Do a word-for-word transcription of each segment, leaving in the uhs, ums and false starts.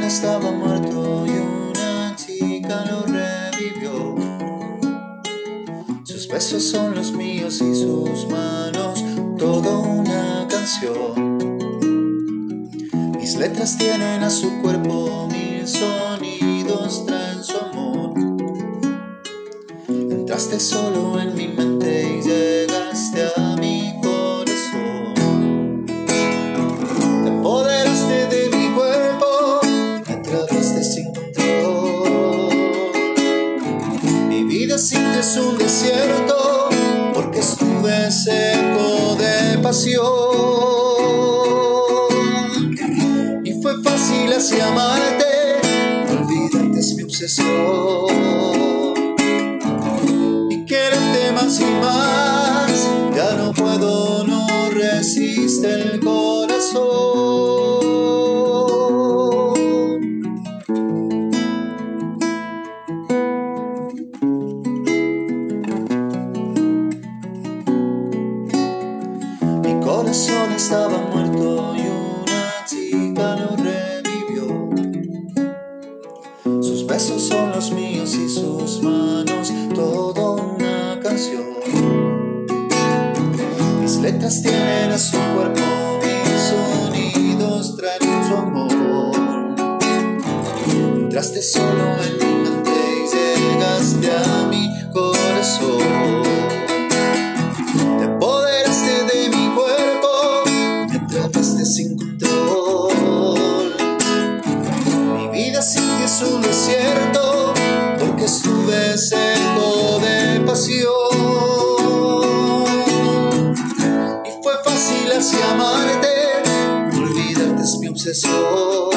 estaba muerto y una chica lo revivió. Sus besos son los míos y sus manos toda una canción. Mis letras tienen a su cuerpo, mil sonidos traen su amor. Entraste solo en mi mente y llegaste a mi corazón. Te apoderaste de mi cuerpo, me atrapaste sin control. Mi vida sin ti es un desierto, porque estuve seco de pasión. Y fue fácil así amarte, olvidarte es mi obsesión. Más y más, ya no puedo, no resiste el corazón. Mi corazón estaba muerto y una chica lo revivió. Sus besos son los míos y sus manos todo una canción. Mis letras tienen a su cuerpo, mis sonidos traen su amor. Entraste solo en mi mente y llegaste a mi corazón. Te apoderaste de mi cuerpo, me atrapaste sin control. Mi vida sin ti es un desierto, porque estuve seco de pasión. Y fue fácil así amarte, olvidarte es mi obsesión.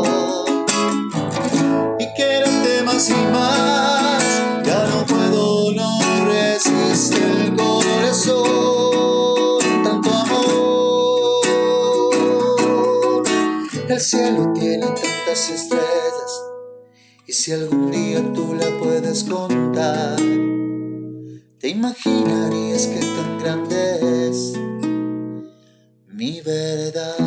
Y quererte más y más, ya no puedo, no resiste el corazón. Tanto amor. El cielo tiene tantas estrellas, y si algún día tú la puedes contar, te imaginarías que tan grande es mi verdad.